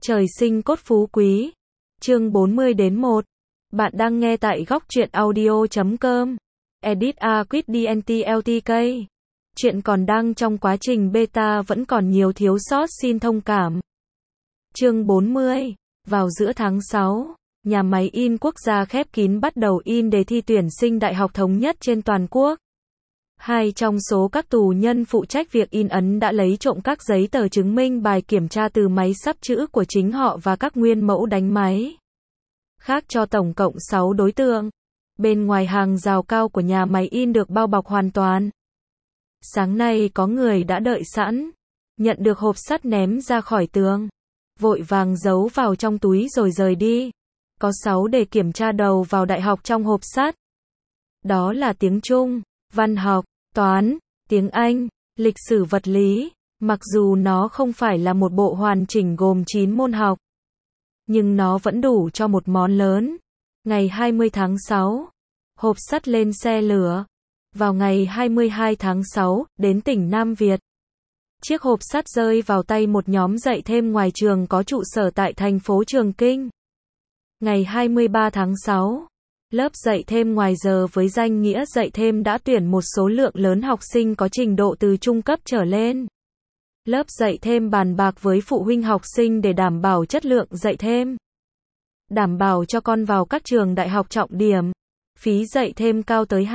Trời sinh cốt phú quý. Chương 40-1. Bạn đang nghe tại góc truyện audio.com. Edit a Quit DNTLTK. Chuyện còn đang trong quá trình beta, vẫn còn nhiều thiếu sót, xin thông cảm. Chương 40. Vào giữa tháng 6, nhà máy in quốc gia khép kín bắt đầu in đề thi tuyển sinh đại học thống nhất trên toàn quốc. Hai trong số các tù nhân phụ trách việc in ấn đã lấy trộm các giấy tờ chứng minh bài kiểm tra từ máy sắp chữ của chính họ và các nguyên mẫu đánh máy khác, cho tổng cộng 6 đối tượng. Bên ngoài hàng rào cao của nhà máy in được bao bọc hoàn toàn. Sáng nay có người đã đợi sẵn, nhận được hộp sắt ném ra khỏi tường, vội vàng giấu vào trong túi rồi rời đi. Có 6 đề kiểm tra đầu vào đại học trong hộp sắt. Đó là tiếng Trung, văn học, toán, tiếng Anh, lịch sử, vật lý. Mặc dù nó không phải là một bộ hoàn chỉnh gồm 9 môn học, nhưng nó vẫn đủ cho một món lớn. Ngày 20 tháng 6, hộp sắt lên xe lửa. Vào ngày 22 tháng 6, đến tỉnh Nam Việt. Chiếc hộp sắt rơi vào tay một nhóm dạy thêm ngoài trường có trụ sở tại thành phố Trường Kinh. Ngày 23 tháng 6, lớp dạy thêm ngoài giờ với danh nghĩa dạy thêm đã tuyển một số lượng lớn học sinh có trình độ từ trung cấp trở lên. Lớp dạy thêm bàn bạc với phụ huynh học sinh để đảm bảo chất lượng dạy thêm, đảm bảo cho con vào các trường đại học trọng điểm. Phí dạy thêm cao tới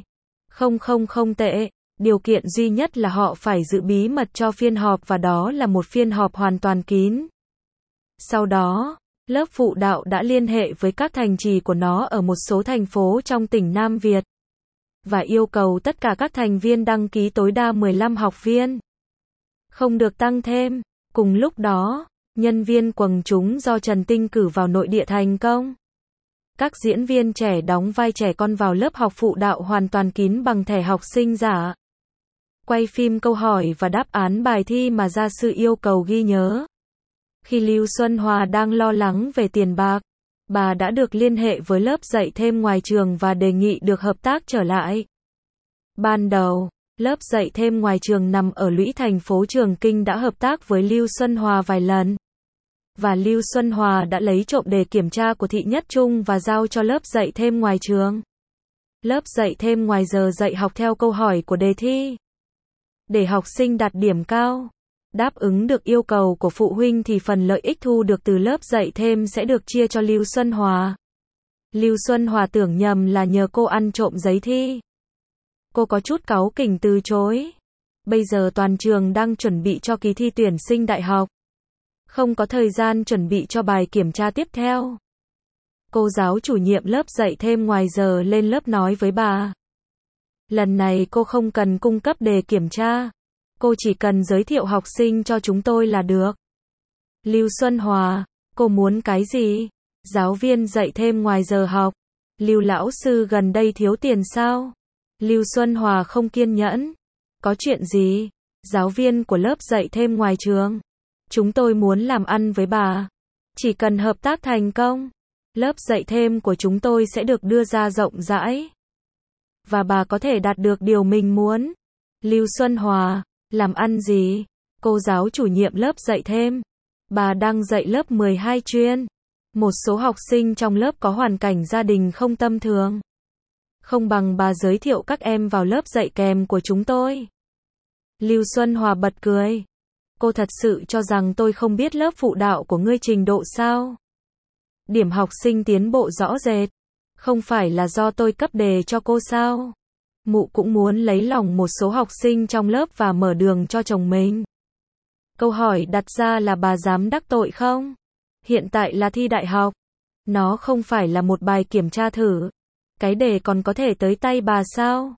2.000 tệ. Điều kiện duy nhất là họ phải giữ bí mật cho phiên họp, và đó là một phiên họp hoàn toàn kín. Sau đó, lớp phụ đạo đã liên hệ với các thành trì của nó ở một số thành phố trong tỉnh Nam Việt và yêu cầu tất cả các thành viên đăng ký tối đa 15 học viên, không được tăng thêm. Cùng lúc đó, nhân viên quần chúng do Trần Tinh cử vào nội địa thành công. Các diễn viên trẻ đóng vai trẻ con vào lớp học phụ đạo hoàn toàn kín bằng thẻ học sinh giả. Quay phim câu hỏi và đáp án bài thi mà gia sư yêu cầu ghi nhớ. Khi Lưu Xuân Hòa đang lo lắng về tiền bạc, bà đã được liên hệ với lớp dạy thêm ngoài trường và đề nghị được hợp tác trở lại. Ban đầu, lớp dạy thêm ngoài trường nằm ở lũy thành phố Trường Kinh đã hợp tác với Lưu Xuân Hòa vài lần. Và Lưu Xuân Hòa đã lấy trộm đề kiểm tra của Thị Nhất Trung và giao cho lớp dạy thêm ngoài trường. Lớp dạy thêm ngoài giờ dạy học theo câu hỏi của đề thi. Để học sinh đạt điểm cao, đáp ứng được yêu cầu của phụ huynh thì phần lợi ích thu được từ lớp dạy thêm sẽ được chia cho Lưu Xuân Hòa. Lưu Xuân Hòa tưởng nhầm là nhờ cô ăn trộm giấy thi. Cô có chút cáu kỉnh từ chối. Bây giờ toàn trường đang chuẩn bị cho kỳ thi tuyển sinh đại học, không có thời gian chuẩn bị cho bài kiểm tra tiếp theo. Cô giáo chủ nhiệm lớp dạy thêm ngoài giờ lên lớp nói với bà. Lần này cô không cần cung cấp đề kiểm tra. Cô chỉ cần giới thiệu học sinh cho chúng tôi là được. Lưu Xuân Hòa, cô muốn cái gì? Giáo viên dạy thêm ngoài giờ học. Lưu lão sư gần đây thiếu tiền sao? Lưu Xuân Hòa không kiên nhẫn. Có chuyện gì? Giáo viên của lớp dạy thêm ngoài trường. Chúng tôi muốn làm ăn với bà. Chỉ cần hợp tác thành công, lớp dạy thêm của chúng tôi sẽ được đưa ra rộng rãi. Và bà có thể đạt được điều mình muốn. Lưu Xuân Hòa, làm ăn gì? Cô giáo chủ nhiệm lớp dạy thêm. Bà đang dạy lớp 12 chuyên. Một số học sinh trong lớp có hoàn cảnh gia đình không tầm thường. Không bằng bà giới thiệu các em vào lớp dạy kèm của chúng tôi. Lưu Xuân Hòa bật cười. Cô thật sự cho rằng tôi không biết lớp phụ đạo của ngươi trình độ sao? Điểm học sinh tiến bộ rõ rệt. Không phải là do tôi cấp đề cho cô sao? Mụ cũng muốn lấy lòng một số học sinh trong lớp và mở đường cho chồng mình. Câu hỏi đặt ra là bà dám đắc tội không? Hiện tại là thi đại học. Nó không phải là một bài kiểm tra thử. Cái đề còn có thể tới tay bà sao?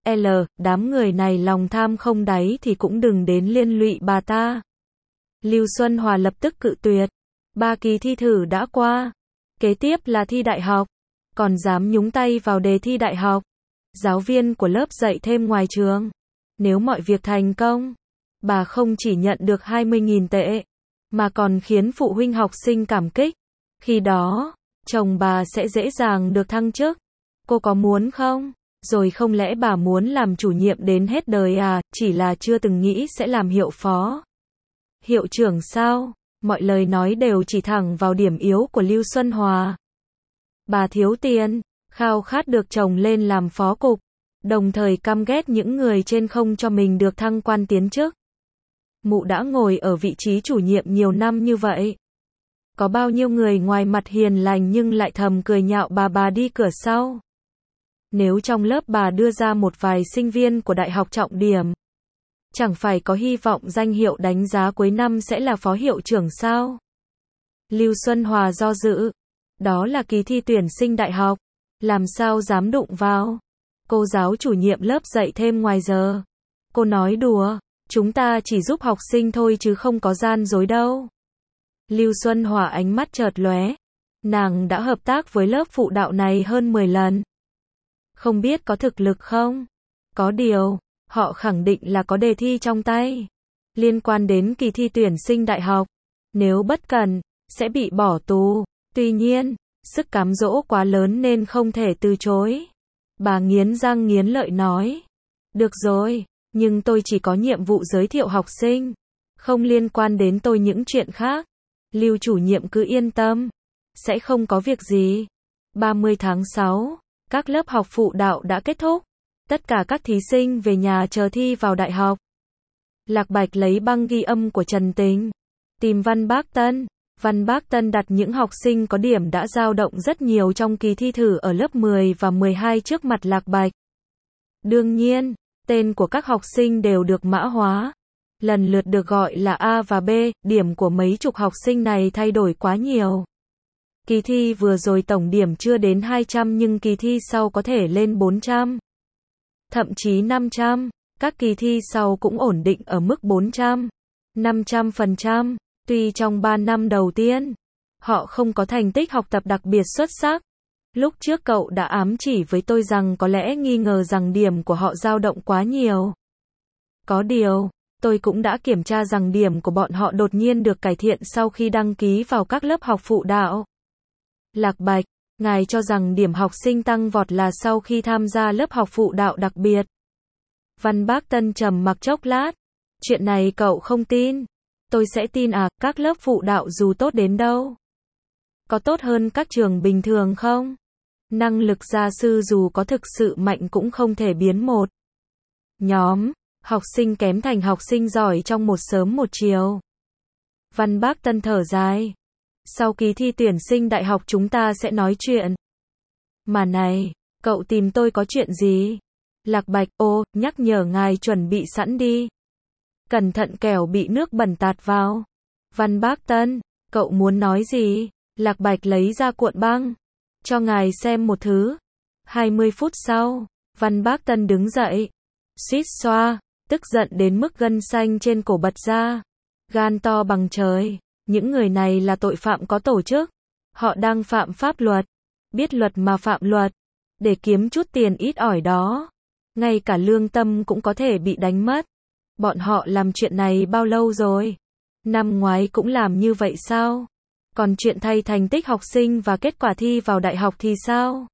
Đám người này lòng tham không đáy thì cũng đừng đến liên lụy bà ta. Lưu Xuân Hòa lập tức cự tuyệt. 3 kỳ thi thử đã qua. Kế tiếp là thi đại học. Còn dám nhúng tay vào đề thi đại học. Giáo viên của lớp dạy thêm ngoài trường. Nếu mọi việc thành công, bà không chỉ nhận được 20.000 tệ, mà còn khiến phụ huynh học sinh cảm kích. Khi đó, chồng bà sẽ dễ dàng được thăng chức. Cô có muốn không? Rồi không lẽ bà muốn làm chủ nhiệm đến hết đời à? Chỉ là chưa từng nghĩ sẽ làm hiệu phó. Hiệu trưởng sao? mọi lời nói đều chỉ thẳng vào điểm yếu của Lưu Xuân Hòa. Bà thiếu tiền, khao khát được chồng lên làm phó cục, đồng thời căm ghét những người trên không cho mình được thăng quan tiến chức. Mụ đã ngồi ở vị trí chủ nhiệm nhiều năm như vậy. Có bao nhiêu người ngoài mặt hiền lành nhưng lại thầm cười nhạo bà đi cửa sau. Nếu trong lớp bà đưa ra một vài sinh viên của đại học trọng điểm, chẳng phải có hy vọng danh hiệu đánh giá cuối năm sẽ là phó hiệu trưởng sao? Lưu Xuân Hòa do dự. Đó là kỳ thi tuyển sinh đại học. Làm sao dám đụng vào? Cô giáo chủ nhiệm lớp dạy thêm ngoài giờ. Cô nói đùa, chúng ta chỉ giúp học sinh thôi chứ không có gian dối đâu. Lưu Xuân Hòa ánh mắt chợt lóe. Nàng đã hợp tác với lớp phụ đạo này hơn 10 lần. Không biết có thực lực không? Có điều, họ khẳng định là có đề thi trong tay. Liên quan đến kỳ thi tuyển sinh đại học. Nếu bất cẩn, sẽ bị bỏ tù. Tuy nhiên, sức cám dỗ quá lớn nên không thể từ chối. Bà nghiến răng nghiến lợi nói. Được rồi, nhưng tôi chỉ có nhiệm vụ giới thiệu học sinh. Không liên quan đến tôi những chuyện khác. Lưu chủ nhiệm cứ yên tâm. Sẽ không có việc gì. 30 tháng 6, các lớp học phụ đạo đã kết thúc. Tất cả các thí sinh về nhà chờ thi vào đại học. Lạc Bạch lấy băng ghi âm của Trần Tình. Tìm Văn Bác Tân. Văn Bác Tân đặt những học sinh có điểm đã dao động rất nhiều trong kỳ thi thử ở lớp 10 và 12 trước mặt Lạc Bạch. Đương nhiên, tên của các học sinh đều được mã hóa. Lần lượt được gọi là A và B, điểm của mấy chục học sinh này thay đổi quá nhiều. Kỳ thi vừa rồi tổng điểm chưa đến 200 nhưng kỳ thi sau có thể lên 400. Thậm chí 500, các kỳ thi sau cũng ổn định ở mức 400, 500%. Tuy trong 3 năm đầu tiên, họ không có thành tích học tập đặc biệt xuất sắc. Lúc trước cậu đã ám chỉ với tôi rằng có lẽ nghi ngờ rằng điểm của họ dao động quá nhiều. Có điều, tôi cũng đã kiểm tra rằng điểm của bọn họ đột nhiên được cải thiện sau khi đăng ký vào các lớp học phụ đạo. Lạc Bạch, ngài cho rằng điểm học sinh tăng vọt là sau khi tham gia lớp học phụ đạo đặc biệt. Văn Bác Tân trầm mặc chốc lát. Chuyện này cậu không tin. Tôi sẽ tin à, các lớp phụ đạo dù tốt đến đâu. Có tốt hơn các trường bình thường không? Năng lực gia sư dù có thực sự mạnh cũng không thể biến một nhóm học sinh kém thành học sinh giỏi trong một sớm một chiều. Văn Bác Tân thở dài. Sau kỳ thi tuyển sinh đại học chúng ta sẽ nói chuyện. Mà này, cậu tìm tôi có chuyện gì? Lạc Bạch, nhắc nhở ngài chuẩn bị sẵn đi. Cẩn thận kẻo bị nước bẩn tạt vào. Văn Bác Tân, cậu muốn nói gì? Lạc Bạch lấy ra cuộn băng. Cho ngài xem một thứ. 20 phút sau, Văn Bác Tân đứng dậy. Suýt xoa, tức giận đến mức gân xanh trên cổ bật ra. Gan to bằng trời. Những người này là tội phạm có tổ chức. Họ đang phạm pháp luật. Biết luật mà phạm luật. Để kiếm chút tiền ít ỏi đó. Ngay cả lương tâm cũng có thể bị đánh mất. Bọn họ làm chuyện này bao lâu rồi? Năm ngoái cũng làm như vậy sao? Còn chuyện thay thành tích học sinh và kết quả thi vào đại học thì sao?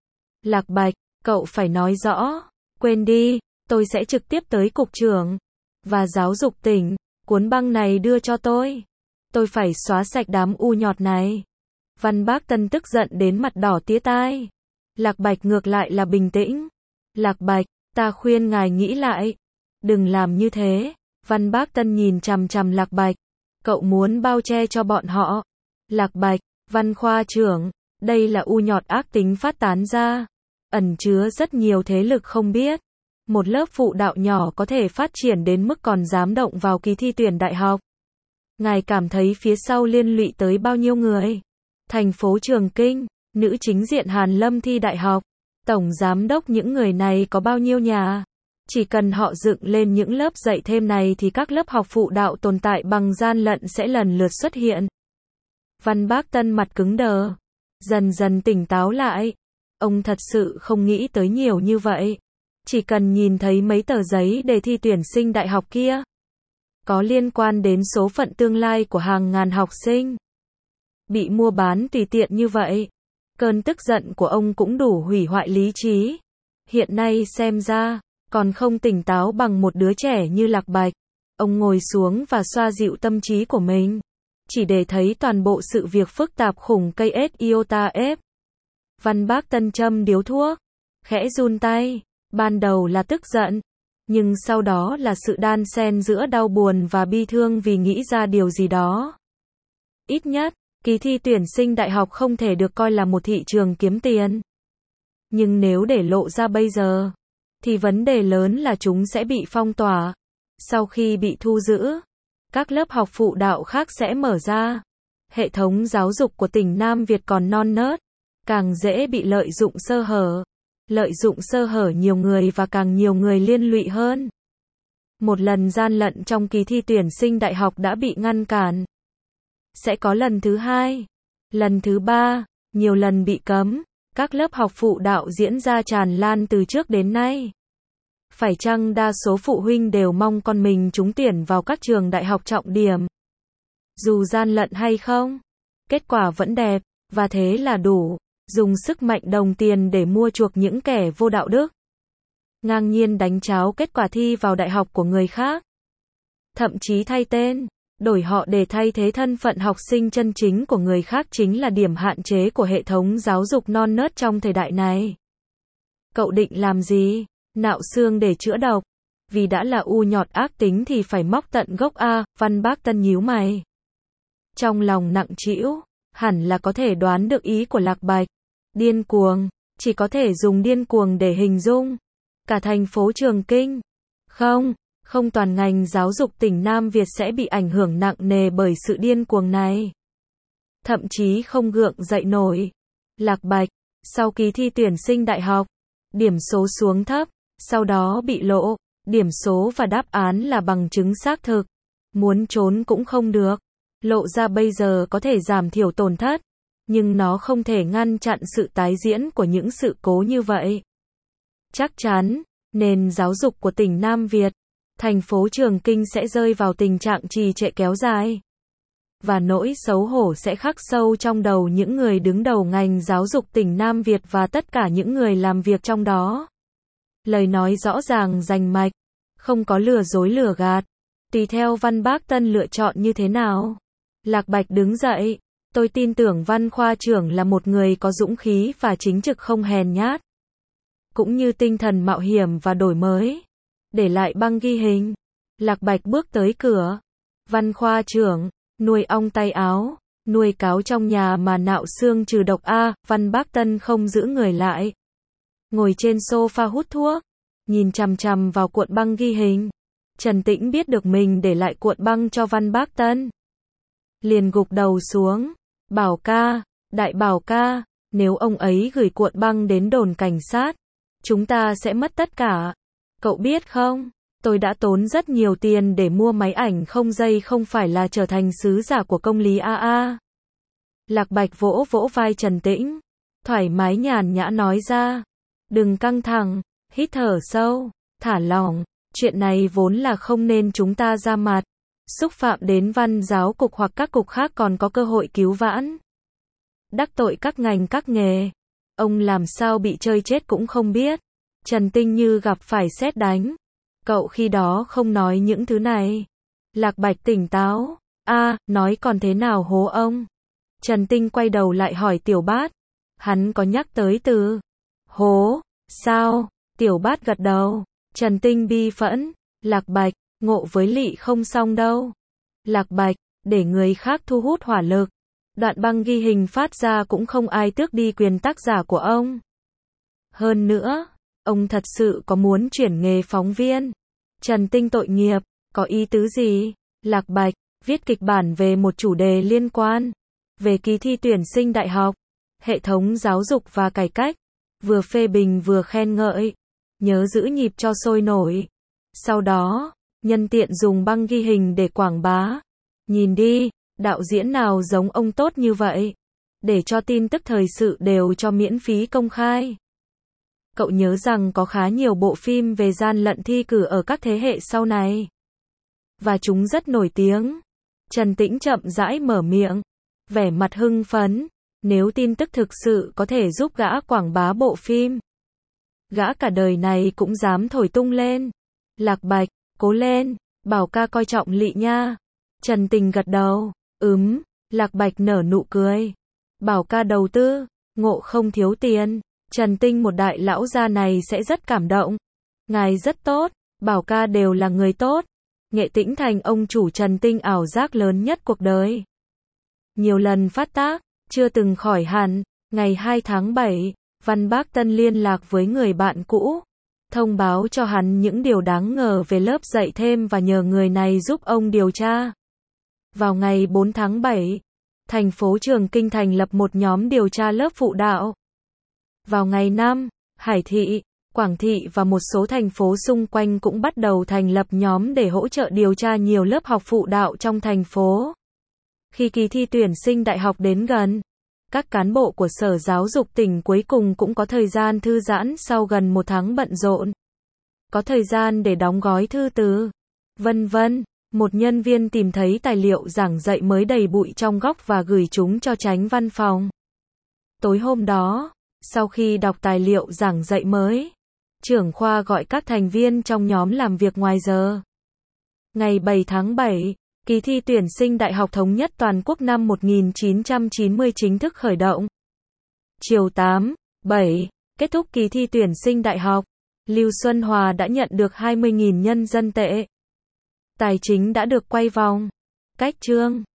Lạc Bạch, cậu phải nói rõ. Quên đi, tôi sẽ trực tiếp tới cục trưởng và giáo dục tỉnh. Cuốn băng này đưa cho tôi. Tôi phải xóa sạch đám u nhọt này. Văn Bác Tân tức giận đến mặt đỏ tía tai. Lạc Bạch ngược lại là bình tĩnh. Lạc Bạch, ta khuyên ngài nghĩ lại. Đừng làm như thế. Văn Bác Tân nhìn chằm chằm Lạc Bạch. Cậu muốn bao che cho bọn họ. Lạc Bạch, Văn khoa trưởng, đây là u nhọt ác tính phát tán ra. Ẩn chứa rất nhiều thế lực không biết. Một lớp phụ đạo nhỏ có thể phát triển đến mức còn dám động vào kỳ thi tuyển đại học. Ngài cảm thấy phía sau liên lụy tới bao nhiêu người? Thành phố Trường Kinh, nữ chính diện Hàn Lâm thi đại học. Tổng giám đốc những người này có bao nhiêu nhà? Chỉ cần họ dựng lên những lớp dạy thêm này thì các lớp học phụ đạo tồn tại bằng gian lận sẽ lần lượt xuất hiện. Văn Bác Tân mặt cứng đờ. Dần dần tỉnh táo lại. Ông thật sự không nghĩ tới nhiều như vậy. Chỉ cần nhìn thấy mấy tờ giấy đề thi tuyển sinh đại học kia. Có liên quan đến số phận tương lai của hàng ngàn học sinh. Bị mua bán tùy tiện như vậy. Cơn tức giận của ông cũng đủ hủy hoại lý trí. Hiện nay xem ra, còn không tỉnh táo bằng một đứa trẻ như Lạc Bạch. Ông ngồi xuống và xoa dịu tâm trí của mình. chỉ để thấy toàn bộ sự việc phức tạp khủng cây iota F. Văn Bác Tân châm điếu thuốc, khẽ run tay, ban đầu là tức giận, nhưng sau đó là sự đan xen giữa đau buồn và bi thương vì nghĩ ra điều gì đó. Ít nhất, kỳ thi tuyển sinh đại học không thể được coi là một thị trường kiếm tiền. Nhưng nếu để lộ ra bây giờ, thì vấn đề lớn là chúng sẽ bị phong tỏa. Sau khi bị thu giữ, các lớp học phụ đạo khác sẽ mở ra. Hệ thống giáo dục của tỉnh Nam Việt còn non nớt, càng dễ bị lợi dụng sơ hở. Lợi dụng sơ hở nhiều người và càng nhiều người liên lụy hơn. Một lần gian lận trong kỳ thi tuyển sinh đại học đã bị ngăn cản. Sẽ có lần thứ hai, lần thứ ba, nhiều lần bị cấm. Các lớp học phụ đạo diễn ra tràn lan từ trước đến nay. Phải chăng đa số phụ huynh đều mong con mình trúng tuyển vào các trường đại học trọng điểm? Dù gian lận hay không, kết quả vẫn đẹp, và thế là đủ. Dùng sức mạnh đồng tiền để mua chuộc những kẻ vô đạo đức. Ngang nhiên đánh tráo kết quả thi vào đại học của người khác. Thậm chí thay tên, đổi họ để thay thế thân phận học sinh chân chính của người khác chính là điểm hạn chế của hệ thống giáo dục non nớt trong thời đại này. Cậu định làm gì? Nạo xương để chữa độc. Vì đã là u nhọt ác tính thì phải móc tận gốc a, Văn Bác Tân nhíu mày. Trong lòng nặng trĩu, hẳn là có thể đoán được ý của Lạc Bạch. Điên cuồng, chỉ có thể dùng điên cuồng để hình dung. Cả thành phố Trường Kinh. Không toàn ngành giáo dục tỉnh Nam Việt sẽ bị ảnh hưởng nặng nề bởi sự điên cuồng này. Thậm chí không gượng dậy nổi. Lạc Bạch, sau kỳ thi tuyển sinh đại học, điểm số xuống thấp, sau đó bị lộ, điểm số và đáp án là bằng chứng xác thực. Muốn trốn cũng không được. Lộ ra bây giờ có thể giảm thiểu tổn thất, nhưng nó không thể ngăn chặn sự tái diễn của những sự cố như vậy. Chắc chắn, nền giáo dục của tỉnh Nam Việt, thành phố Trường Kinh sẽ rơi vào tình trạng trì trệ kéo dài. Và nỗi xấu hổ sẽ khắc sâu trong đầu những người đứng đầu ngành giáo dục tỉnh Nam Việt và tất cả những người làm việc trong đó. Lời nói rõ ràng rành mạch, không có lừa dối lừa gạt. Tùy theo Văn Bác Tân lựa chọn như thế nào. Lạc Bạch đứng dậy. Tôi tin tưởng Văn khoa trưởng là một người có dũng khí và chính trực không hèn nhát. Cũng như tinh thần mạo hiểm và đổi mới. Để lại băng ghi hình. Lạc Bạch bước tới cửa. Văn khoa trưởng, nuôi ong tay áo, nuôi cáo trong nhà mà nạo xương trừ độc a, Văn Bác Tân không giữ người lại. Ngồi trên sofa hút thuốc, nhìn chằm chằm vào cuộn băng ghi hình. Trần Tĩnh biết được mình để lại cuộn băng cho Văn Bác Tân. Liền gục đầu xuống. Bảo ca, đại bảo ca, nếu ông ấy gửi cuộn băng đến đồn cảnh sát, chúng ta sẽ mất tất cả. Cậu biết không, tôi đã tốn rất nhiều tiền để mua máy ảnh không dây không phải là trở thành sứ giả của công lý AA. Lạc Bạch vỗ vỗ vai Trần Tĩnh, thoải mái nhàn nhã nói ra. Đừng căng thẳng, hít thở sâu, thả lỏng, chuyện này vốn là không nên chúng ta ra mặt. Xúc phạm đến văn giáo cục hoặc các cục khác còn có cơ hội cứu vãn. Đắc tội các ngành các nghề. Ông làm sao bị chơi chết cũng không biết. Trần Tinh như gặp phải sét đánh. Cậu khi đó không nói những thứ này. Lạc Bạch tỉnh táo. Nói còn thế nào hố ông? Trần Tinh quay đầu lại hỏi Tiểu Bát. Hắn có nhắc tới từ hố, sao? Tiểu Bát gật đầu. Trần Tinh bi phẫn. Lạc Bạch, ngộ với lị không xong đâu. Lạc Bạch, để người khác thu hút hỏa lực. Đoạn băng ghi hình phát ra cũng không ai tước đi quyền tác giả của ông. Hơn nữa, ông thật sự có muốn chuyển nghề phóng viên. Trần Tinh tội nghiệp, có ý tứ gì? Lạc Bạch, viết kịch bản về một chủ đề liên quan. Về kỳ thi tuyển sinh đại học, hệ thống giáo dục và cải cách. Vừa phê bình vừa khen ngợi. Nhớ giữ nhịp cho sôi nổi. Sau đó, nhân tiện dùng băng ghi hình để quảng bá. Nhìn đi, đạo diễn nào giống ông tốt như vậy. Để cho tin tức thời sự đều cho miễn phí công khai. Cậu nhớ rằng có khá nhiều bộ phim về gian lận thi cử ở các thế hệ sau này. Và chúng rất nổi tiếng. Trần Tĩnh chậm rãi mở miệng. Vẻ mặt hưng phấn. Nếu tin tức thực sự có thể giúp gã quảng bá bộ phim. Gã cả đời này cũng dám thổi tung lên. Lạc Bạch, cố lên, bảo ca coi trọng lị nha. Trần Tình gật đầu. Lạc Bạch nở nụ cười. Bảo ca đầu tư, ngộ không thiếu tiền. Trần Tinh một đại lão gia này sẽ rất cảm động. Ngài rất tốt, Bảo ca đều là người tốt. Nghệ Tĩnh thành ông chủ Trần Tinh ảo giác lớn nhất cuộc đời. Nhiều lần phát tác, chưa từng khỏi hẳn. Ngày 2 tháng 7, Văn Bác Tân liên lạc với người bạn cũ. Thông báo cho hắn những điều đáng ngờ về lớp dạy thêm và nhờ người này giúp ông điều tra. Vào ngày 4 tháng 7, thành phố Trường Kinh thành lập một nhóm điều tra lớp phụ đạo. Vào ngày 5, Hải Thị, Quảng Thị và một số thành phố xung quanh cũng bắt đầu thành lập nhóm để hỗ trợ điều tra nhiều lớp học phụ đạo trong thành phố. Khi kỳ thi tuyển sinh đại học đến gần, các cán bộ của Sở Giáo dục tỉnh cuối cùng cũng có thời gian thư giãn sau gần 1 tháng bận rộn. Có thời gian để đóng gói thư từ, vân vân. Một nhân viên tìm thấy tài liệu giảng dạy mới đầy bụi trong góc và gửi chúng cho chánh văn phòng. Tối hôm đó, sau khi đọc tài liệu giảng dạy mới, trưởng khoa gọi các thành viên trong nhóm làm việc ngoài giờ. Ngày 7 tháng 7, kỳ thi tuyển sinh Đại học Thống nhất Toàn quốc năm 1990 chính thức khởi động. Chiều 8, 7, kết thúc kỳ thi tuyển sinh đại học, Lưu Xuân Hòa đã nhận được 20.000 nhân dân tệ. Tài chính đã được quay vòng. Cách chương